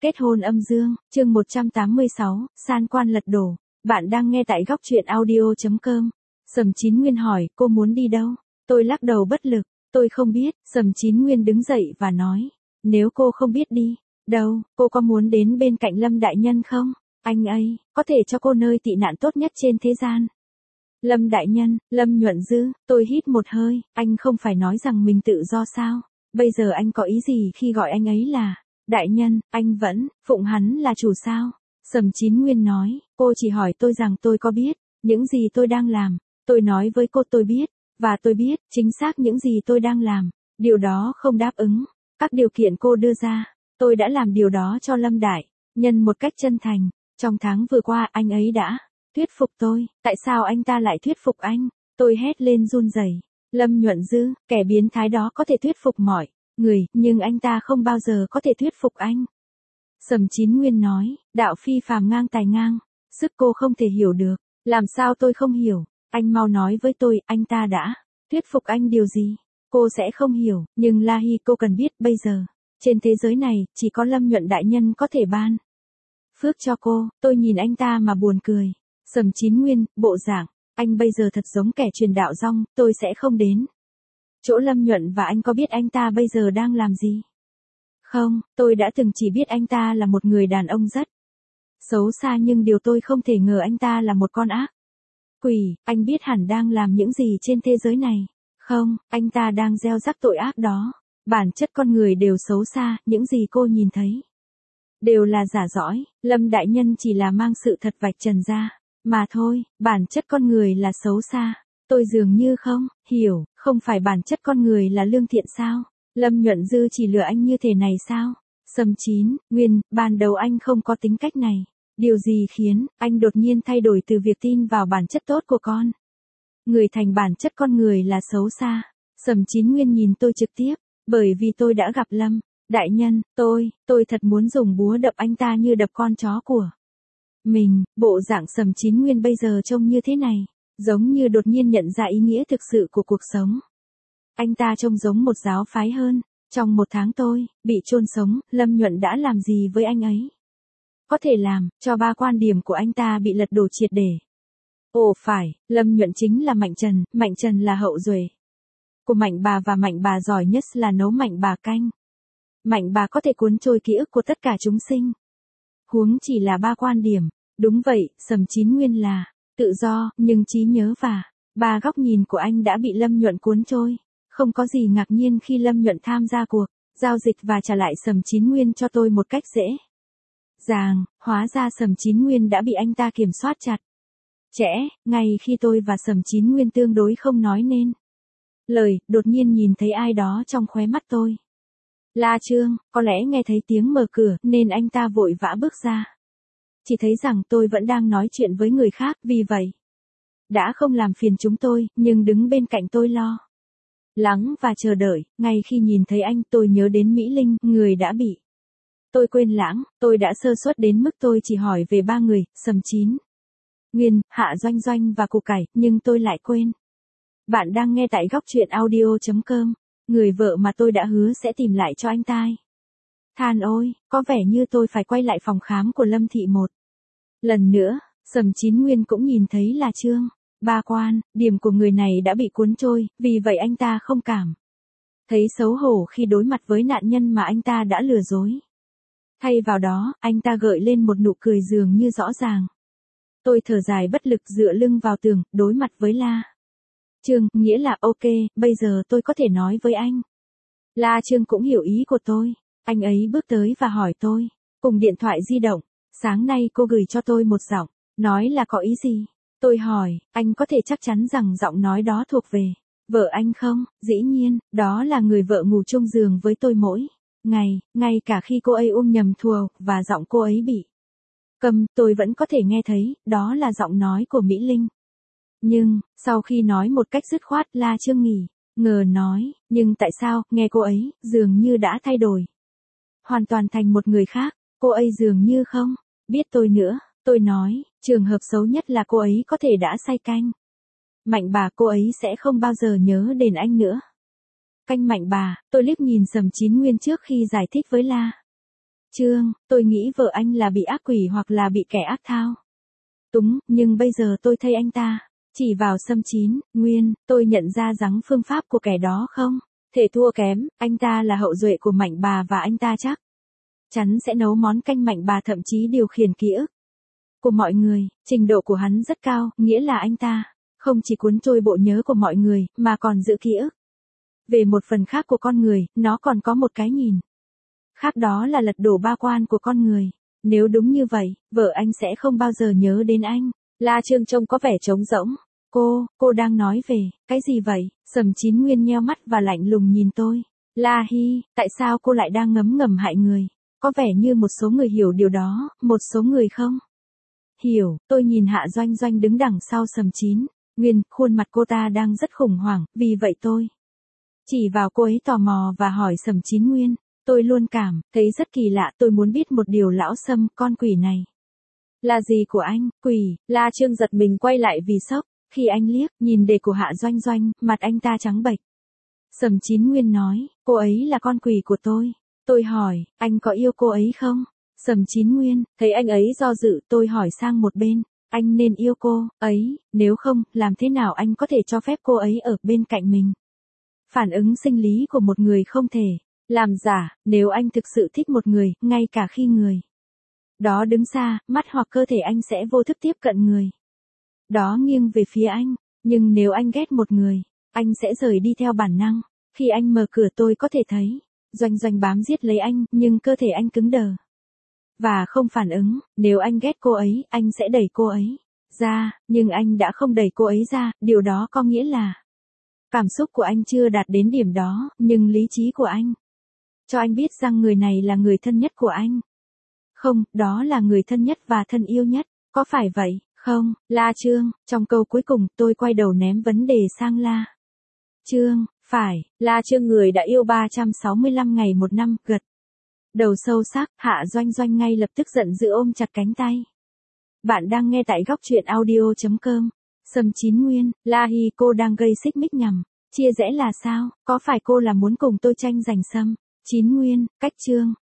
Kết hôn âm dương, chương 186, san quan lật đổ. Bạn đang nghe tại góc truyện audio.com. Sầm Chín Nguyên hỏi, cô muốn đi đâu? Tôi lắc đầu bất lực, tôi không biết. Sầm Chín Nguyên đứng dậy và nói, nếu cô không biết đi đâu, cô có muốn đến bên cạnh Lâm đại nhân không? Anh ấy có thể cho cô nơi tị nạn tốt nhất trên thế gian. Lâm đại nhân, Lâm Nhuận Dư, tôi hít một hơi, anh không phải nói rằng mình tự do sao? Bây giờ anh có ý gì khi gọi anh ấy là đại nhân? Anh vẫn phụng hắn là chủ sao? Sầm Chín Nguyên nói, cô chỉ hỏi tôi rằng tôi có biết những gì tôi đang làm. Tôi nói với cô tôi biết, và tôi biết chính xác những gì tôi đang làm. Điều đó không đáp ứng các điều kiện cô đưa ra. Tôi đã làm điều đó cho Lâm đại nhân một cách chân thành. Trong tháng vừa qua anh ấy đã thuyết phục tôi. Tại sao anh ta lại thuyết phục anh? Tôi hét lên run rẩy. Lâm Nhuận Dư, kẻ biến thái đó có thể thuyết phục mọi người, nhưng anh ta không bao giờ có thể thuyết phục anh. Sầm Chín Nguyên nói, đạo phi phàm ngang tài ngang, sức cô không thể hiểu được. Làm sao tôi không hiểu? Anh mau nói với tôi, anh ta đã thuyết phục anh điều gì? Cô sẽ không hiểu, nhưng La Hy cô cần biết bây giờ. Trên thế giới này, chỉ có Lâm Nhuận đại nhân có thể ban phước cho cô. Tôi nhìn anh ta mà buồn cười. Sầm Chín Nguyên, bộ dạng anh bây giờ thật giống kẻ truyền đạo rong. Tôi sẽ không đến chỗ Lâm Nhuận. Và anh có biết anh ta bây giờ đang làm gì? Không, tôi đã từng chỉ biết anh ta là một người đàn ông rất xấu xa, nhưng điều tôi không thể ngờ anh ta là một con ác quỷ. Anh biết hẳn đang làm những gì trên thế giới này. Không, anh ta đang gieo rắc tội ác đó. Bản chất con người đều xấu xa, những gì cô nhìn thấy đều là giả dối. Lâm đại nhân chỉ là mang sự thật vạch trần ra mà thôi. Bản chất con người là xấu xa. Tôi dường như không hiểu, không phải bản chất con người là lương thiện sao? Lâm Nhuận Dư chỉ lừa anh như thế này sao? Sầm Chín Nguyên, ban đầu anh không có tính cách này. Điều gì khiến anh đột nhiên thay đổi từ việc tin vào bản chất tốt của con người thành bản chất con người là xấu xa? Sầm Chín Nguyên nhìn tôi trực tiếp, bởi vì tôi đã gặp Lâm đại nhân. Tôi thật muốn dùng búa đập anh ta như đập con chó của mình. Bộ dạng Sầm Chín Nguyên bây giờ trông như thế này, giống như đột nhiên nhận ra ý nghĩa thực sự của cuộc sống. Anh ta trông giống một giáo phái hơn. Trong một tháng tôi bị chôn sống, Lâm Nhuận đã làm gì với anh ấy? Có thể làm cho ba quan điểm của anh ta bị lật đổ triệt để. Ồ phải, Lâm Nhuận chính là Mạnh Trần là hậu duệ của Mạnh bà, và Mạnh bà giỏi nhất là nấu Mạnh bà canh. Mạnh bà có thể cuốn trôi ký ức của tất cả chúng sinh. Huống chỉ là ba quan điểm. Đúng vậy, Sầm Chín Nguyên là tự do, nhưng trí nhớ và ba góc nhìn của anh đã bị Lâm Nhuận cuốn trôi. Không có gì ngạc nhiên khi Lâm Nhuận tham gia cuộc giao dịch và trả lại Sầm Chín Nguyên cho tôi một cách dễ dàng. Hóa ra Sầm Chín Nguyên đã bị anh ta kiểm soát chặt chẽ. Ngay khi tôi và Sầm Chín Nguyên tương đối không nói nên lời, đột nhiên nhìn thấy ai đó trong khóe mắt tôi. La Trương, có lẽ nghe thấy tiếng mở cửa nên anh ta vội vã bước ra. Chỉ thấy rằng tôi vẫn đang nói chuyện với người khác, vì vậy đã không làm phiền chúng tôi, nhưng đứng bên cạnh tôi lo lắng và chờ đợi. Ngay khi nhìn thấy anh, tôi nhớ đến Mỹ Linh, người đã bị tôi quên lãng. Tôi đã sơ suất đến mức tôi chỉ hỏi về ba người, Sầm Chín Nguyên, Hạ Doanh Doanh và Củ Cải, nhưng tôi lại quên. Bạn đang nghe tại góc truyện audio.com. Người vợ mà tôi đã hứa sẽ tìm lại cho anh tai. Than ôi, có vẻ như tôi phải quay lại phòng khám của Lâm Thị một lần nữa. Sầm Chín Nguyên cũng nhìn thấy là Trương ba quan điểm của người này đã bị cuốn trôi, vì vậy anh ta không cảm thấy xấu hổ khi đối mặt với nạn nhân mà anh ta đã lừa dối. Thay vào đó, anh ta gợi lên một nụ cười dường như rõ ràng. Tôi thở dài bất lực dựa lưng vào tường, đối mặt với La Trương, nghĩa là ok, bây giờ tôi có thể nói với anh. La Trương cũng hiểu ý của tôi. Anh ấy bước tới và hỏi tôi, cùng điện thoại di động, sáng nay cô gửi cho tôi một giọng nói là có ý gì? Tôi hỏi, anh có thể chắc chắn rằng giọng nói đó thuộc về vợ anh không? Dĩ nhiên, đó là người vợ ngủ chung giường với tôi mỗi ngày, ngay cả khi cô ấy nhầm thùa và giọng cô ấy bị câm, tôi vẫn có thể nghe thấy, đó là giọng nói của Mỹ Linh. Nhưng, sau khi nói một cách dứt khoát, La Trương nghỉ ngờ nói, nhưng tại sao, nghe cô ấy, dường như đã thay đổi hoàn toàn thành một người khác. Cô ấy dường như không biết tôi nữa. Tôi nói, trường hợp xấu nhất là cô ấy có thể đã say canh Mạnh bà, cô ấy sẽ không bao giờ nhớ đến anh nữa. Canh Mạnh bà, tôi liếc nhìn Sầm Chín Nguyên trước khi giải thích với La Trương, tôi nghĩ vợ anh là bị ác quỷ hoặc là bị kẻ ác thao túng, nhưng bây giờ tôi thấy anh ta chỉ vào Sâm Chín Nguyên, tôi nhận ra rằng phương pháp của kẻ đó không thể thua kém, anh ta là hậu duệ của Mạnh bà và anh ta chắc chắn sẽ nấu món canh Mạnh bà, thậm chí điều khiển ký ức của mọi người, trình độ của hắn rất cao, nghĩa là anh ta không chỉ cuốn trôi bộ nhớ của mọi người, mà còn giữ ký ức về một phần khác của con người, nó còn có một cái nhìn khác, đó là lật đổ ba quan của con người. Nếu đúng như vậy, vợ anh sẽ không bao giờ nhớ đến anh. La Trương trông có vẻ trống rỗng. Cô đang nói về, cái gì vậy? Sầm Chín Nguyên nheo mắt và lạnh lùng nhìn tôi. La Hi, tại sao cô lại đang ngấm ngầm hại người? Có vẻ như một số người hiểu điều đó, một số người không hiểu. Tôi nhìn Hạ Doanh Doanh đứng đằng sau Sầm Chín Nguyên, khuôn mặt cô ta đang rất khủng hoảng, vì vậy tôi chỉ vào cô ấy tò mò và hỏi Sầm Chín Nguyên. Tôi luôn cảm thấy rất kỳ lạ, tôi muốn biết một điều, lão Sâm, con quỷ này là gì của anh? Quỷ? La Trương giật mình quay lại vì sốc, khi anh liếc nhìn đề của Hạ Doanh Doanh, mặt anh ta trắng bệch. Sầm Chín Nguyên nói, cô ấy là con quỷ của tôi. Tôi hỏi, anh có yêu cô ấy không? Sầm Chín Nguyên, thấy anh ấy do dự, tôi hỏi sang một bên, anh nên yêu cô ấy, nếu không, làm thế nào anh có thể cho phép cô ấy ở bên cạnh mình? Phản ứng sinh lý của một người không thể làm giả, nếu anh thực sự thích một người, ngay cả khi người đó đứng xa, mắt hoặc cơ thể anh sẽ vô thức tiếp cận người đó nghiêng về phía anh. Nhưng nếu anh ghét một người, anh sẽ rời đi theo bản năng. Khi anh mở cửa tôi có thể thấy Doanh Doanh bám giết lấy anh, nhưng cơ thể anh cứng đờ và không phản ứng. Nếu anh ghét cô ấy, anh sẽ đẩy cô ấy ra, nhưng anh đã không đẩy cô ấy ra, điều đó có nghĩa là cảm xúc của anh chưa đạt đến điểm đó, nhưng lý trí của anh cho anh biết rằng người này là người thân nhất của anh. Không, đó là người thân nhất và thân yêu nhất, có phải vậy, không? La Trương, trong câu cuối cùng, tôi quay đầu ném vấn đề sang La Trương, phải, La Trương người đã yêu 365 ngày một năm, gật đầu sâu sắc. Hạ Doanh Doanh ngay lập tức giận dữ ôm chặt cánh tay. Bạn đang nghe tại góc truyện audio.com. Sầm Chín Nguyên, La Hi, cô đang gây xích mích nhằm chia rẽ là sao? Có phải cô là muốn cùng tôi tranh giành Sâm Chín Nguyên, cách Trương